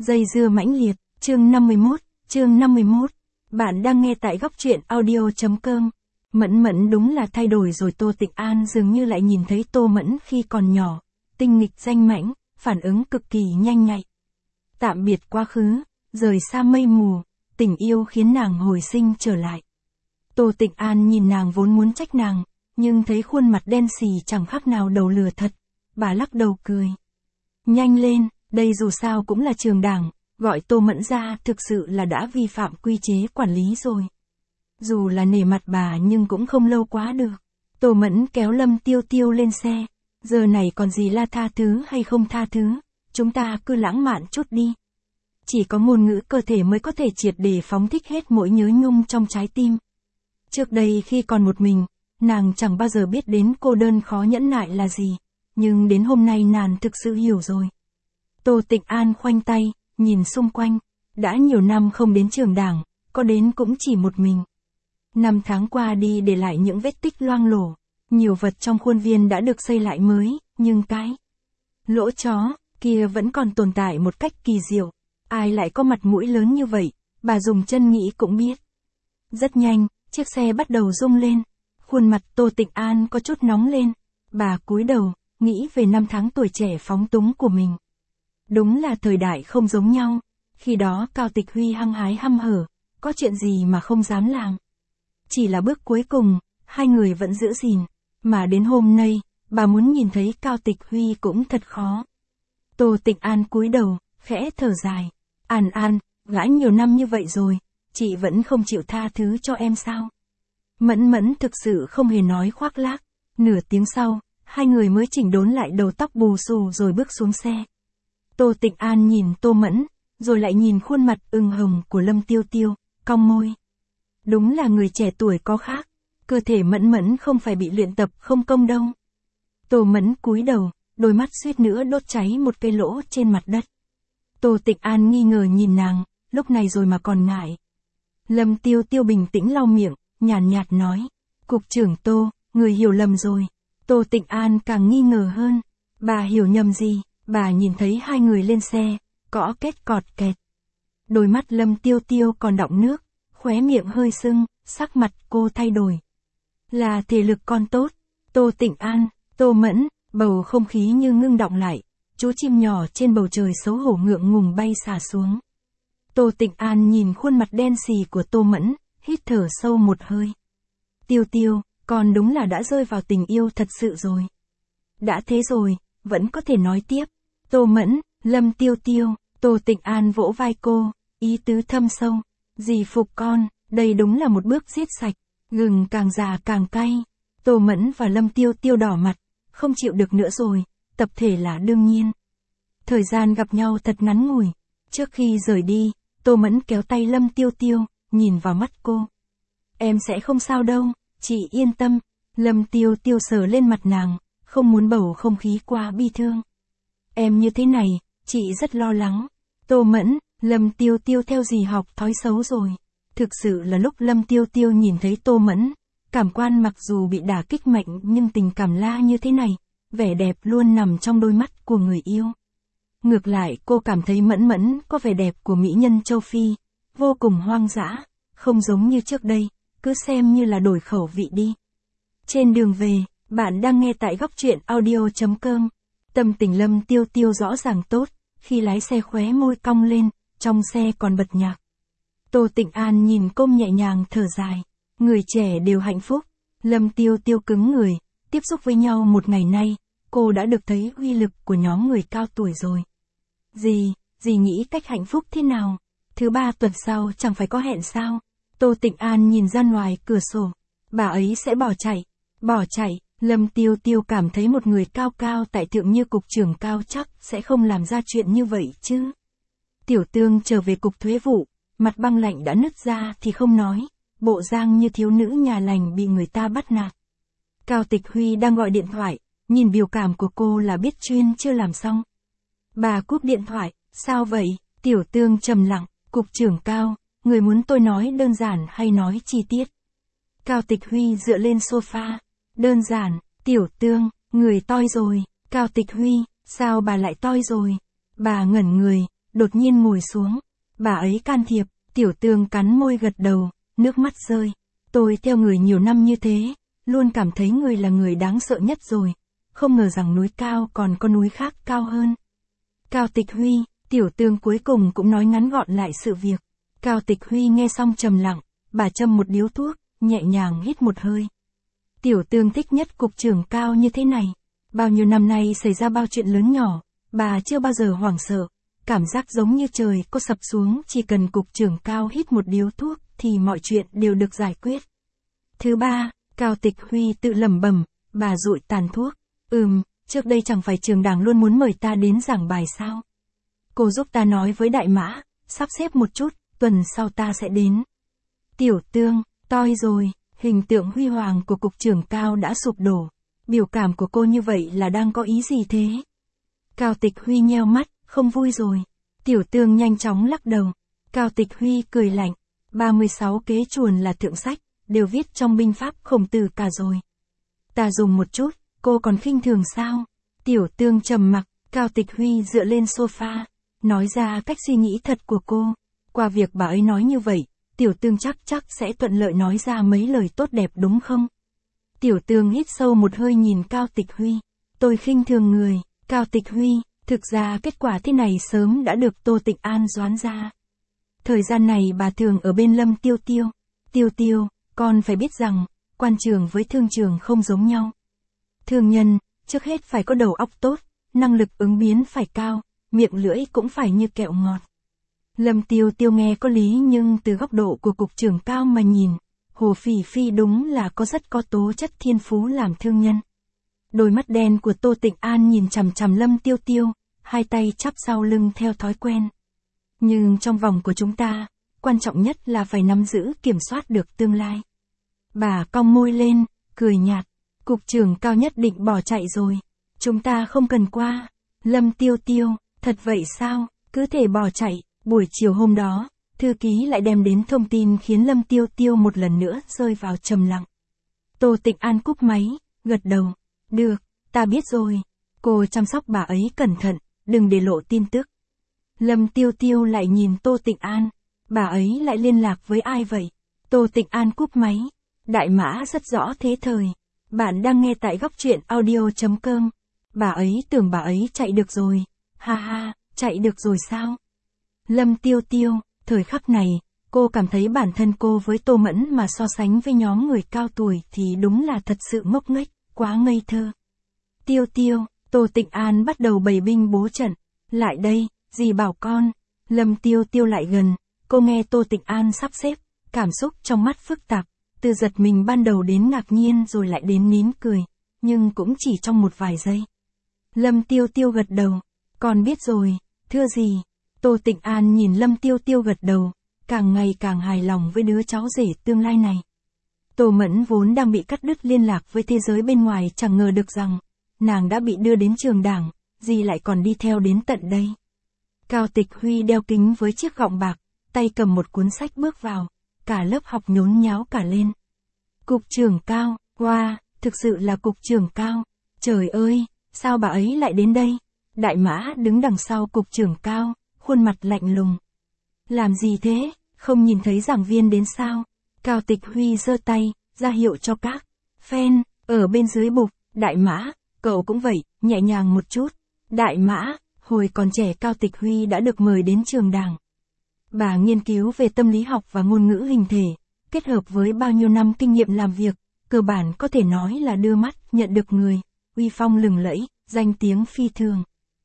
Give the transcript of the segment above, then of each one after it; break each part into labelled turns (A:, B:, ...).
A: Dây dưa mãnh liệt, chương 51. Bạn đang nghe tại góc truyện audio.com. Mẫn đúng là thay đổi rồi. Tô Tịnh An dường như lại nhìn thấy Tô Mẫn khi còn nhỏ, tinh nghịch danh mãnh, phản ứng cực kỳ nhanh nhạy. Tạm biệt quá khứ, rời xa mây mù, tình yêu khiến nàng hồi sinh trở lại. Tô Tịnh An nhìn nàng vốn muốn trách nàng, nhưng thấy khuôn mặt đen xì chẳng khác nào đầu lừa thật, bà lắc đầu cười. Nhanh lên, đây dù sao cũng là trường đảng, gọi Tô Mẫn ra thực sự là đã vi phạm quy chế quản lý rồi. Dù là nể mặt bà nhưng cũng không lâu quá được. Tô Mẫn kéo Lâm Tiêu Tiêu lên xe, giờ này còn gì là tha thứ hay không tha thứ, chúng ta cứ lãng mạn chút đi. Chỉ có ngôn ngữ cơ thể mới có thể triệt để phóng thích hết mỗi nhớ nhung trong trái tim. Trước đây khi còn một mình, nàng chẳng bao giờ biết đến cô đơn khó nhẫn nại là gì, nhưng đến hôm nay nàng thực sự hiểu rồi. Tô Tịnh An khoanh tay, nhìn xung quanh, đã nhiều năm không đến trường đảng, có đến cũng chỉ một mình. 5 tháng qua đi để lại những vết tích loang lổ, nhiều vật trong khuôn viên đã được xây lại mới, nhưng cái lỗ chó kia vẫn còn tồn tại một cách kỳ diệu. Ai lại có mặt mũi lớn như vậy, bà dùng chân nghĩ cũng biết. Rất nhanh, chiếc xe bắt đầu rung lên, khuôn mặt Tô Tịnh An có chút nóng lên, bà cúi đầu, nghĩ về 5 tháng tuổi trẻ phóng túng của mình. Đúng là thời đại không giống nhau, khi đó Cao Tịch Huy hăng hái hăm hở, có chuyện gì mà không dám làm. Chỉ là bước cuối cùng, hai người vẫn giữ gìn, mà đến hôm nay, bà muốn nhìn thấy Cao Tịch Huy cũng thật khó. Tô Tịnh An cúi đầu, khẽ thở dài. An, gã nhiều năm như vậy rồi, chị vẫn không chịu tha thứ cho em sao? Mẫn thực sự không hề nói khoác lác. Nửa tiếng sau, hai người mới chỉnh đốn lại đầu tóc bù xù rồi bước xuống xe. Tô Tịnh An nhìn Tô Mẫn, rồi lại nhìn khuôn mặt ửng hồng của Lâm Tiêu Tiêu, cong môi. Đúng là người trẻ tuổi có khác, cơ thể Mẫn không phải bị luyện tập không công đâu. Tô Mẫn cúi đầu, đôi mắt suýt nữa đốt cháy một cái lỗ trên mặt đất. Tô Tịnh An nghi ngờ nhìn nàng, lúc này rồi mà còn ngại. Lâm Tiêu Tiêu bình tĩnh lau miệng, nhàn nhạt nói. Cục trưởng Tô, người hiểu lầm rồi. Tô Tịnh An càng nghi ngờ hơn. Bà hiểu nhầm gì? Bà nhìn thấy hai người lên xe, cõ két cọt kẹt. Đôi mắt Lâm Tiêu Tiêu còn đọng nước, khóe miệng hơi sưng, sắc mặt cô thay đổi. Là thể lực con tốt. Tô Tịnh An, Tô Mẫn, bầu không khí như ngưng đọng lại. Chú chim nhỏ trên bầu trời xấu hổ ngượng ngùng bay xả xuống. Tô Tịnh An nhìn khuôn mặt đen xì của Tô Mẫn, hít thở sâu một hơi. Tiêu Tiêu, con đúng là đã rơi vào tình yêu thật sự rồi. Đã thế rồi, vẫn có thể nói tiếp. Tô Mẫn, Lâm Tiêu Tiêu, Tô Tịnh An vỗ vai cô, ý tứ thâm sâu. Dì phục con, đây đúng là một bước giết sạch, gừng càng già càng cay. Tô Mẫn và Lâm Tiêu Tiêu đỏ mặt, không chịu được nữa rồi, tập thể là đương nhiên. Thời gian gặp nhau thật ngắn ngủi, trước khi rời đi, Tô Mẫn kéo tay Lâm Tiêu Tiêu, nhìn vào mắt cô. Em sẽ không sao đâu, chị yên tâm. Lâm Tiêu Tiêu sờ lên mặt nàng, không muốn bầu không khí quá bi thương. Em như thế này, chị rất lo lắng. Tô Mẫn, Lâm Tiêu Tiêu theo dì học thói xấu rồi. Thực sự là lúc Lâm Tiêu Tiêu nhìn thấy Tô Mẫn, cảm quan mặc dù bị đả kích mạnh nhưng tình cảm la như thế này, vẻ đẹp luôn nằm trong đôi mắt của người yêu. Ngược lại cô cảm thấy Mẫn có vẻ đẹp của mỹ nhân châu Phi, vô cùng hoang dã, không giống như trước đây, cứ xem như là đổi khẩu vị đi. Trên đường về, bạn đang nghe tại góc truyện audio.com. Tâm tình Lâm Tiêu Tiêu rõ ràng tốt, khi lái xe khóe môi cong lên, trong xe còn bật nhạc. Tô Tịnh An nhìn cô nhẹ nhàng thở dài, người trẻ đều hạnh phúc. Lâm Tiêu Tiêu cứng người, tiếp xúc với nhau một ngày nay, cô đã được thấy uy lực của nhóm người cao tuổi rồi. Dì nghĩ cách hạnh phúc thế nào? Thứ 3 tuần sau chẳng phải có hẹn sao? Tô Tịnh An nhìn ra ngoài cửa sổ, bà ấy sẽ bỏ chạy. Lâm Tiêu Tiêu cảm thấy một người cao tại thượng như cục trưởng Cao chắc sẽ không làm ra chuyện như vậy chứ. Tiểu Tương trở về cục thuế vụ, mặt băng lạnh đã nứt ra thì không nói, bộ dạng như thiếu nữ nhà lành bị người ta bắt nạt. Cao Tịch Huy đang gọi điện thoại, nhìn biểu cảm của cô là biết chuyên chưa làm xong. Bà cúp điện thoại, sao vậy? Tiểu Tương trầm lặng, cục trưởng Cao, người muốn tôi nói đơn giản hay nói chi tiết? Cao Tịch Huy dựa lên sofa, đơn giản. Tiểu Tương, người toi rồi. Cao Tịch Huy, sao bà lại toi rồi? Bà ngẩn người, đột nhiên ngồi xuống. Bà ấy can thiệp, Tiểu Tương cắn môi gật đầu, nước mắt rơi. Tôi theo người nhiều năm như thế, luôn cảm thấy người là người đáng sợ nhất rồi. Không ngờ rằng núi cao còn có núi khác cao hơn. Cao Tịch Huy, Tiểu Tương cuối cùng cũng nói ngắn gọn lại sự việc. Cao Tịch Huy nghe xong trầm lặng, bà châm một điếu thuốc, nhẹ nhàng hít một hơi. Tiểu Tương thích nhất cục trưởng Cao như thế này. Bao nhiêu năm nay xảy ra bao chuyện lớn nhỏ, bà chưa bao giờ hoảng sợ. Cảm giác giống như trời có sập xuống, chỉ cần cục trưởng Cao hít một điếu thuốc thì mọi chuyện đều được giải quyết. Thứ ba, Cao Tịch Huy tự lẩm bẩm, bà dụi tàn thuốc. Trước đây chẳng phải trường đảng luôn muốn mời ta đến giảng bài sao? Cô giúp ta nói với Đại Mã, sắp xếp một chút, tuần sau ta sẽ đến. Tiểu Tương, toi rồi, hình tượng huy hoàng của cục trưởng Cao đã sụp đổ. Biểu cảm của cô như vậy là đang có ý gì thế? Cao Tịch Huy nheo mắt, không vui rồi. Tiểu Tương nhanh chóng lắc đầu. Cao Tịch Huy cười lạnh. 36 kế chuồn là thượng sách, đều viết trong binh pháp Khổng Tử cả rồi. Ta dùng một chút, cô còn khinh thường sao? Tiểu Tương trầm mặc, Cao Tịch Huy dựa lên sofa, nói ra cách suy nghĩ thật của cô. Qua việc bà ấy nói như vậy, Tiểu Tương chắc sẽ thuận lợi nói ra mấy lời tốt đẹp đúng không? Tiểu Tương hít sâu một hơi nhìn Cao Tịch Huy. Tôi khinh thường người, Cao Tịch Huy, thực ra kết quả thế này sớm đã được Tô Tịnh An đoán ra. Thời gian này bà thường ở bên Lâm Tiêu Tiêu. Tiêu Tiêu, con phải biết rằng, quan trường với thương trường không giống nhau. Thương nhân, trước hết phải có đầu óc tốt, năng lực ứng biến phải cao, miệng lưỡi cũng phải như kẹo ngọt. Lâm Tiêu Tiêu nghe có lý nhưng từ góc độ của cục trưởng Cao mà nhìn, Hồ Phỉ Phi đúng là rất có tố chất thiên phú làm thương nhân. Đôi mắt đen của Tô Tịnh An nhìn chằm chằm Lâm Tiêu Tiêu, hai tay chắp sau lưng theo thói quen. Nhưng trong vòng của chúng ta, quan trọng nhất là phải nắm giữ kiểm soát được tương lai. Bà cong môi lên, cười nhạt. Cục trưởng Cao nhất định bỏ chạy rồi. Chúng ta không cần qua. Lâm Tiêu Tiêu, thật vậy sao? Cứ thể bỏ chạy. Buổi chiều hôm đó, thư ký lại đem đến thông tin khiến Lâm Tiêu Tiêu một lần nữa rơi vào trầm lặng. Tô Tịnh An cúp máy, gật đầu. Được, ta biết rồi. Cô chăm sóc bà ấy cẩn thận, đừng để lộ tin tức. Lâm Tiêu Tiêu lại nhìn Tô Tịnh An. Bà ấy lại liên lạc với ai vậy? Tô Tịnh An cúp máy. Đại Mã rất rõ thế thời. Bạn đang nghe tại góc truyện audio.com. Bà ấy tưởng bà ấy chạy được rồi. Ha ha, chạy được rồi sao? Lâm Tiêu Tiêu, thời khắc này, cô cảm thấy bản thân cô với Tô Mẫn mà so sánh với nhóm người cao tuổi thì đúng là thật sự ngốc nghếch, quá ngây thơ. Tiêu Tiêu, Tô Tịnh An bắt đầu bày binh bố trận. Lại đây, dì bảo con. Lâm Tiêu Tiêu lại gần, cô nghe Tô Tịnh An sắp xếp, cảm xúc trong mắt phức tạp, từ giật mình ban đầu đến ngạc nhiên rồi lại đến nín cười, nhưng cũng chỉ trong một vài giây. Lâm Tiêu Tiêu gật đầu, con biết rồi, thưa dì. Tô Tịnh An nhìn Lâm Tiêu Tiêu gật đầu, càng ngày càng hài lòng với đứa cháu rể tương lai này. Tô Mẫn vốn đang bị cắt đứt liên lạc với thế giới bên ngoài chẳng ngờ được rằng, nàng đã bị đưa đến trường đảng, dì lại còn đi theo đến tận đây. Cao Tịch Huy đeo kính với chiếc gọng bạc, tay cầm một cuốn sách bước vào, cả lớp học nhốn nháo cả lên. Cục trưởng Cao, wow, thực sự là cục trưởng Cao, trời ơi, sao bà ấy lại đến đây? Đại Mã đứng đằng sau cục trưởng Cao, khuôn mặt lạnh lùng. Làm gì thế, không nhìn thấy giảng viên đến sao? Cao Tịch Huy giơ tay, ra hiệu cho các fan, ở bên dưới bục. Đại Mã, cậu cũng vậy, nhẹ nhàng một chút. Đại Mã, hồi còn trẻ Cao Tịch Huy đã được mời đến trường đảng. Bà nghiên cứu về tâm lý học và ngôn ngữ hình thể, kết hợp với bao nhiêu năm kinh nghiệm làm việc, cơ bản có thể nói là đưa mắt nhận được người, uy phong lừng lẫy, danh tiếng phi thường.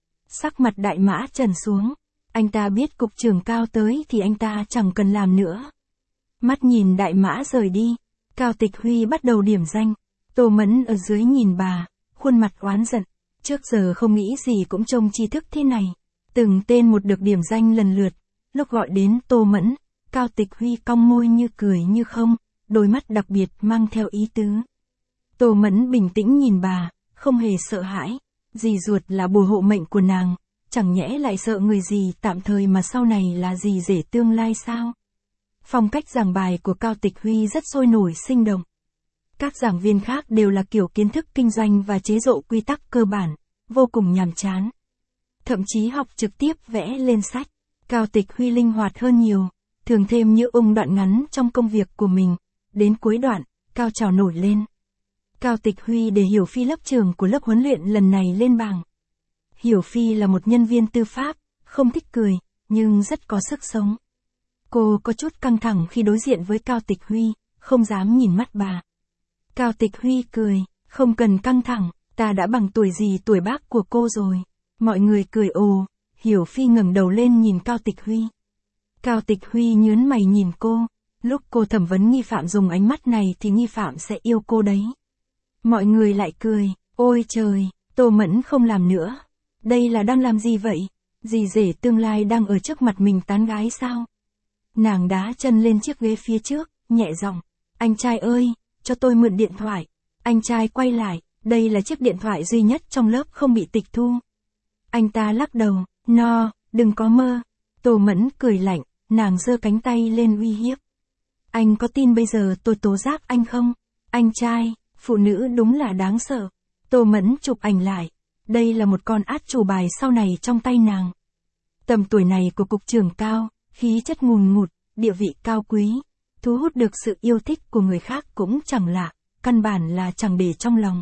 A: Sắc mặt Đại Mã trầm xuống, anh ta biết cục trưởng Cao tới thì anh ta chẳng cần làm nữa. Mắt nhìn Đại Mã rời đi, Cao Tịch Huy bắt đầu điểm danh. Tô Mẫn ở dưới nhìn bà, khuôn mặt oán giận. Trước giờ không nghĩ gì cũng trông tri thức thế này. Từng tên một được điểm danh lần lượt. Lúc gọi đến Tô Mẫn, Cao Tịch Huy cong môi như cười như không, đôi mắt đặc biệt mang theo ý tứ. Tô Mẫn bình tĩnh nhìn bà, không hề sợ hãi. Dì ruột là bùa hộ mệnh của nàng, chẳng nhẽ lại sợ người gì tạm thời mà sau này là dì rể tương lai sao? Phong cách giảng bài của Cao Tịch Huy rất sôi nổi sinh động. Các giảng viên khác đều là kiểu kiến thức kinh doanh và chế độ quy tắc cơ bản, vô cùng nhàm chán. Thậm chí học trực tiếp vẽ lên sách. Cao Tịch Huy linh hoạt hơn nhiều, thường thêm những đoạn ngắn trong công việc của mình. Đến cuối đoạn, cao trào nổi lên. Cao Tịch Huy để Hiểu Phi lớp trưởng của lớp huấn luyện lần này lên bảng. Hiểu Phi là một nhân viên tư pháp, không thích cười, nhưng rất có sức sống. Cô có chút căng thẳng khi đối diện với Cao Tịch Huy, không dám nhìn mắt bà. Cao Tịch Huy cười, không cần căng thẳng, ta đã bằng tuổi gì tuổi bác của cô rồi. Mọi người cười ồ, Hiểu Phi ngẩng đầu lên nhìn Cao Tịch Huy. Cao Tịch Huy nhướng mày nhìn cô, lúc cô thẩm vấn nghi phạm dùng ánh mắt này thì nghi phạm sẽ yêu cô đấy. Mọi người lại cười, ôi trời, Tô Mẫn không làm nữa. Đây là đang làm gì vậy? Dì rể tương lai đang ở trước mặt mình tán gái sao? Nàng đá chân lên chiếc ghế phía trước, nhẹ giọng, anh trai ơi, cho tôi mượn điện thoại. Anh trai quay lại, đây là chiếc điện thoại duy nhất trong lớp không bị tịch thu. Anh ta lắc đầu, no, đừng có mơ. Tô Mẫn cười lạnh, nàng giơ cánh tay lên uy hiếp. Anh có tin bây giờ tôi tố giác anh không? Anh trai, phụ nữ đúng là đáng sợ. Tô Mẫn chụp ảnh lại. Đây là một con át chủ bài sau này trong tay nàng. Tầm tuổi này của cục trưởng Cao, khí chất ngùn ngụt, địa vị cao quý, thu hút được sự yêu thích của người khác cũng chẳng lạ, căn bản là chẳng để trong lòng.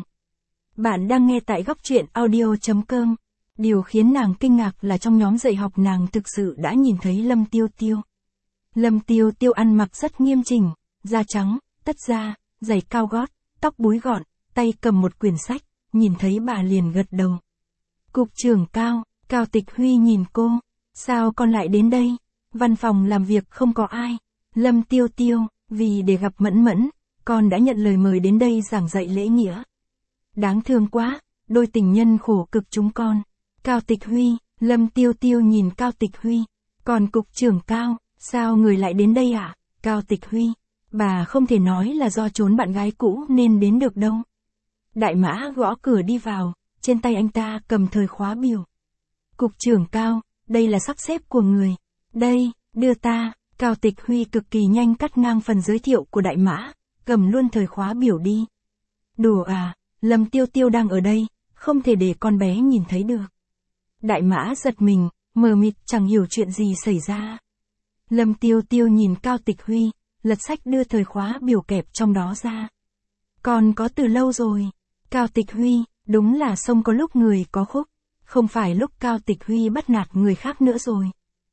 A: Bạn đang nghe tại góc truyện audio.com. Điều khiến nàng kinh ngạc là trong nhóm dạy học nàng thực sự đã nhìn thấy Lâm Tiêu Tiêu. Lâm Tiêu Tiêu ăn mặc rất nghiêm chỉnh, da trắng, tất da, giày cao gót, tóc búi gọn, tay cầm một quyển sách, nhìn thấy bà liền gật đầu. Cục trưởng Cao, Cao Tịch Huy nhìn cô, sao con lại đến đây? Văn phòng làm việc không có ai. Lâm Tiêu Tiêu, vì để gặp Mẫn Mẫn, con đã nhận lời mời đến đây giảng dạy lễ nghĩa. Đáng thương quá, đôi tình nhân khổ cực chúng con. Cao Tịch Huy, Lâm Tiêu Tiêu nhìn Cao Tịch Huy. Còn cục trưởng Cao, sao người lại đến đây ạ? Cao Tịch Huy, bà không thể nói là do trốn bạn gái cũ nên đến được đâu. Đại Mã gõ cửa đi vào, trên tay anh ta cầm thời khóa biểu. Cục trưởng Cao, đây là sắp xếp của người. Đây, đưa ta. Cao Tịch Huy cực kỳ nhanh cắt ngang phần giới thiệu của Đại Mã, cầm luôn thời khóa biểu đi. Đùa à, Lâm Tiêu Tiêu đang ở đây, không thể để con bé nhìn thấy được. Đại Mã giật mình, mờ mịt chẳng hiểu chuyện gì xảy ra. Lâm Tiêu Tiêu nhìn Cao Tịch Huy, lật sách đưa thời khóa biểu kẹp trong đó ra. Con có từ lâu rồi. Cao Tịch Huy, đúng là sông có lúc người có khúc, không phải lúc Cao Tịch Huy bắt nạt người khác nữa rồi.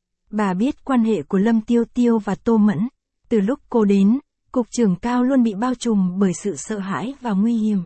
A: Bà biết quan hệ của Lâm Tiêu Tiêu và Tô Mẫn. Từ lúc cô đến, cục trưởng Cao luôn bị bao trùm bởi sự sợ hãi và nguy hiểm.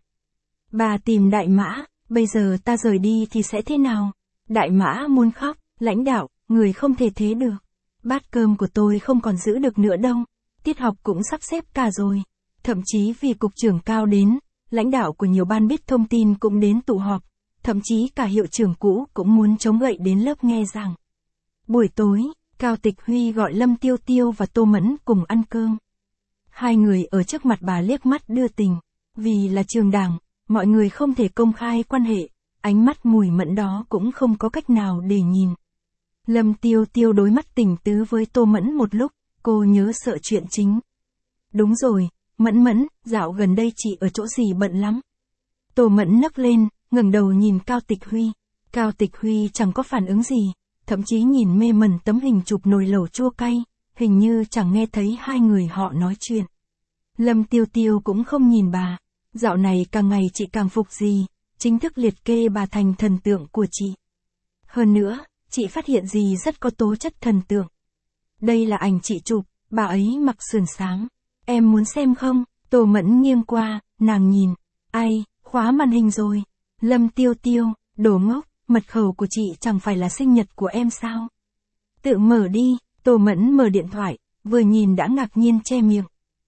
A: Bà tìm Đại Mã, bây giờ ta rời đi thì sẽ thế nào? Đại Mã muốn khóc, lãnh đạo, người không thể thế được. Bát cơm của tôi không còn giữ được nữa đâu. Tiết học cũng sắp xếp cả rồi. Thậm chí vì cục trưởng Cao đến, lãnh đạo của nhiều ban biết thông tin cũng đến tụ họp. Thậm chí cả hiệu trưởng cũ cũng muốn chống gậy đến lớp nghe giảng. Buổi tối, Cao Tịch Huy gọi Lâm Tiêu Tiêu và Tô Mẫn cùng ăn cơm. Hai người ở trước mặt bà liếc mắt đưa tình. Vì là trường đảng, mọi người không thể công khai quan hệ, ánh mắt mùi mẫn đó cũng không có cách nào để nhìn. Lâm Tiêu Tiêu đối mắt tình tứ với Tô Mẫn một lúc, cô nhớ sợ chuyện chính. Đúng rồi, Mẫn Mẫn, dạo gần đây chị ở chỗ gì bận lắm. Tô Mẫn nấc lên, ngẩng đầu nhìn Cao Tịch Huy. Cao Tịch Huy chẳng có phản ứng gì, thậm chí nhìn mê mẩn tấm hình chụp nồi lẩu chua cay, hình như chẳng nghe thấy hai người họ nói chuyện. Lâm Tiêu Tiêu cũng không nhìn bà, dạo này càng ngày chị càng phục gì, chính thức liệt kê bà thành thần tượng của chị. Hơn nữa, chị phát hiện gì rất có tố chất thần tượng. Đây là ảnh chị chụp, bà ấy mặc sườn xám. Em muốn xem không? Tô Mẫn nghiêng qua, nàng nhìn. Ai, khóa màn hình rồi. Lâm Tiêu Tiêu, đồ ngốc, mật khẩu của chị chẳng phải là sinh nhật của em sao? Tự mở đi. Tô Mẫn mở điện thoại, vừa nhìn đã ngạc nhiên che miệng.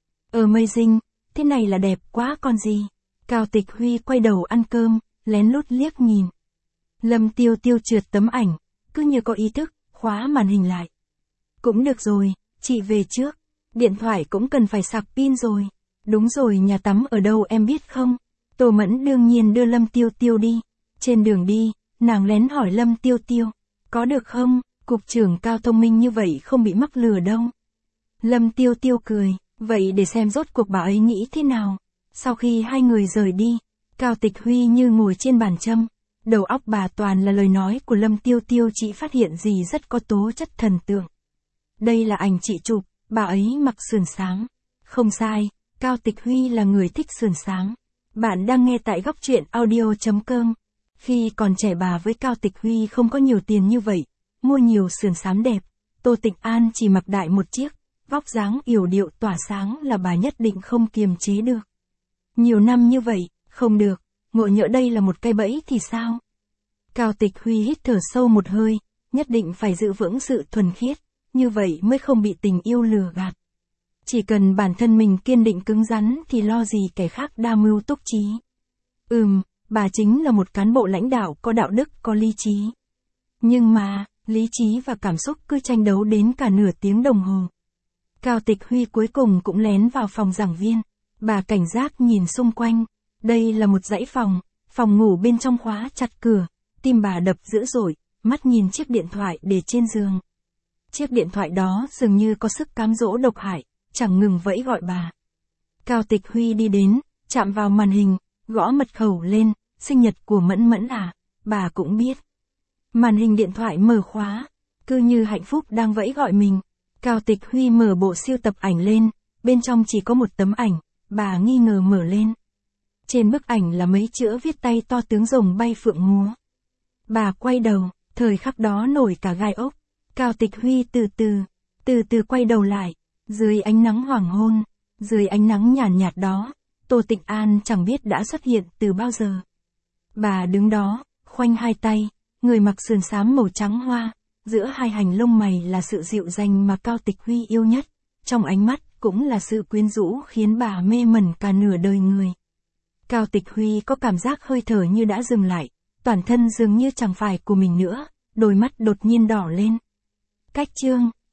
A: Amazing, thế này là đẹp quá còn gì. Cao Tịch Huy quay đầu ăn cơm, lén lút liếc nhìn. Lâm Tiêu Tiêu trượt tấm ảnh, cứ như có ý thức, khóa màn hình lại. Cũng được rồi, chị về trước. Điện thoại cũng cần phải sạc pin rồi. Đúng rồi, nhà tắm ở đâu em biết không? Tô Mẫn đương nhiên đưa Lâm Tiêu Tiêu đi. Trên đường đi, nàng lén hỏi Lâm Tiêu Tiêu. Có được không? Cục trưởng Cao thông minh như vậy không bị mắc lừa đâu. Lâm Tiêu Tiêu cười. Vậy để xem rốt cuộc bà ấy nghĩ thế nào. Sau khi hai người rời đi, Cao Tịch Huy như ngồi trên bàn châm. Đầu óc bà toàn là lời nói của Lâm Tiêu Tiêu, chị phát hiện gì rất có tố chất thần tượng. Đây là ảnh chị chụp, bà ấy mặc sườn sáng. Không sai, Cao Tịch Huy là người thích sườn sáng. Bạn đang nghe tại góc truyện audio.com. Khi còn trẻ bà với Cao Tịch Huy không có nhiều tiền như vậy, mua nhiều sườn xám đẹp, Tô Tịnh An chỉ mặc đại một chiếc, vóc dáng yểu điệu tỏa sáng là bà nhất định không kiềm chế được. Nhiều năm như vậy, không được, ngộ nhỡ đây là một cái bẫy thì sao? Cao Tịch Huy hít thở sâu một hơi, nhất định phải giữ vững sự thuần khiết, như vậy mới không bị tình yêu lừa gạt. Chỉ cần bản thân mình kiên định cứng rắn thì lo gì kẻ khác đa mưu túc trí. Bà chính là một cán bộ lãnh đạo có đạo đức, có lý trí. Nhưng mà, lý trí và cảm xúc cứ tranh đấu đến cả nửa tiếng đồng hồ. Cao Tịch Huy cuối cùng cũng lén vào phòng giảng viên. Bà cảnh giác nhìn xung quanh. Đây là một dãy phòng ngủ bên trong khóa chặt cửa. Tim bà đập dữ dội, mắt nhìn chiếc điện thoại để trên giường. Chiếc điện thoại đó dường như có sức cám dỗ độc hại, chẳng ngừng vẫy gọi bà. Cao Tịch Huy đi đến, chạm vào màn hình, gõ mật khẩu lên, sinh nhật của Mẫn Mẫn à, bà cũng biết. Màn hình điện thoại mở khóa, cứ như hạnh phúc đang vẫy gọi mình. Cao Tịch Huy mở bộ siêu tập ảnh lên, bên trong chỉ có một tấm ảnh, bà nghi ngờ mở lên. Trên bức ảnh là mấy chữ viết tay to tướng rồng bay phượng múa. Bà quay đầu, thời khắc đó nổi cả gai ốc. Cao Tịch Huy từ từ quay đầu lại, dưới ánh nắng hoàng hôn, dưới ánh nắng nhàn nhạt đó, Tô Tịnh An chẳng biết đã xuất hiện từ bao giờ. Bà đứng đó, khoanh hai tay, người mặc sườn xám màu trắng hoa, giữa hai hành lông mày là sự dịu dàng mà Cao Tịch Huy yêu nhất, trong ánh mắt cũng là sự quyến rũ khiến bà mê mẩn cả nửa đời người. Cao Tịch Huy có cảm giác hơi thở như đã dừng lại, toàn thân dường như chẳng phải của mình nữa, đôi mắt đột nhiên đỏ lên. Cách chương